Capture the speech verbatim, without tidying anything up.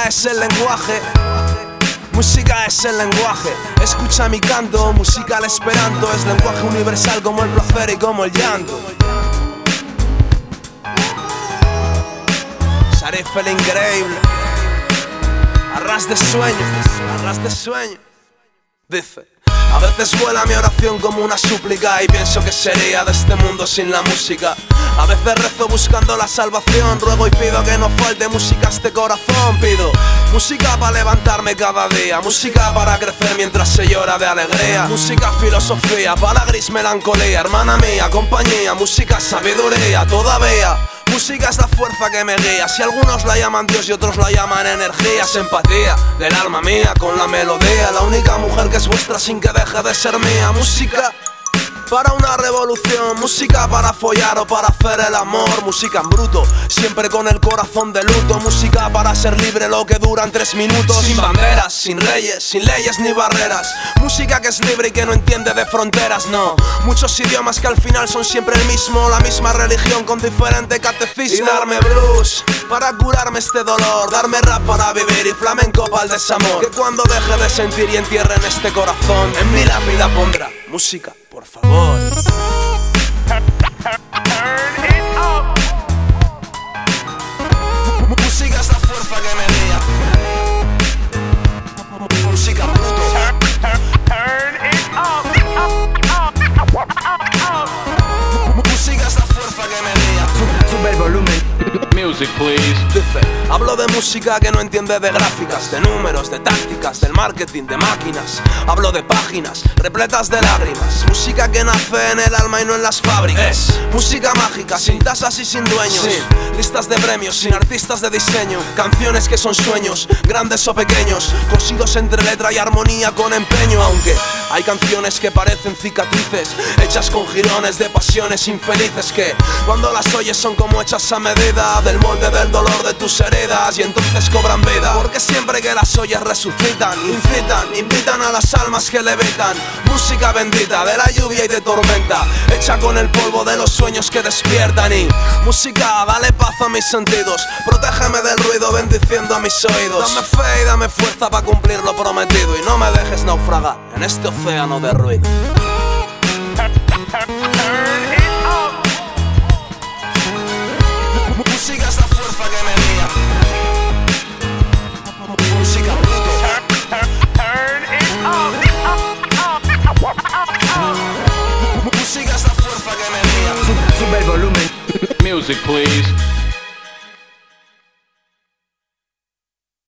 Música es el lenguaje. Música es el lenguaje. Escucha mi canto, música al esperanto. Es lenguaje universal como el placer y como el llanto. Sharif el increíble. Arras de sueño, arras de sueño. Dice: a veces vuela mi oración como una súplica y pienso que sería de este mundo sin la música. A veces rezo buscando la salvación, ruego y pido que no falte música a este corazón. Pido música para levantarme cada día, música para crecer mientras se llora de alegría, música filosofía para la gris melancolía, hermana mía, compañía, música sabiduría, todavía. Música es la fuerza que me guía. Si algunos la llaman Dios y otros la llaman energía. Es empatía del alma mía con la melodía. La única mujer que es vuestra sin que deje de ser mía. Música para una revolución, música para follar o para hacer el amor. Música en bruto, siempre con el corazón de luto. Música para ser libre, lo que duran tres minutos. Sin banderas, sin reyes, sin leyes ni barreras. Música que es libre y que no entiende de fronteras, no. Muchos idiomas que al final son siempre el mismo. La misma religión con diferente catecismo. Y darme blues para curarme este dolor. Darme rap para vivir y flamenco para el desamor. Que cuando deje de sentir y entierre en este corazón, en mi lápida pondrá música, por favor. Música es la fuerza que me guía. Música bruto. Música es la fuerza que me guía. Sube el volumen. Music, please. Dice: hablo de música que no entiende de gráficas, de números, de tácticas, del marketing, de máquinas. Hablo de páginas repletas de lágrimas. Música que nace en el alma y no en las fábricas. Es música mágica, sin tasas y sin dueños. Sin listas de premios, sin artistas de diseño. Canciones que son sueños, grandes o pequeños, cosidos entre letra y armonía con empeño. Aunque hay canciones que parecen cicatrices, hechas con jirones de pasiones infelices, que cuando las oyes son como hechas a medida del molde del dolor de tus heridas, y entonces cobran vida, porque siempre que las oyes resucitan, incitan, invitan a las almas que levitan. Música bendita de la lluvia y de tormenta, hecha con el polvo de los sueños que despiertan. Y música, dale paz a mis sentidos, protégeme del ruido bendiciendo a mis oídos. Dame fe y dame fuerza para cumplir lo prometido, y no me dejes naufragar en este océano de ruido. Música es la fuerza que me guía. Música bruto. Música es la fuerza que me guía. Sube el volumen. Music, please.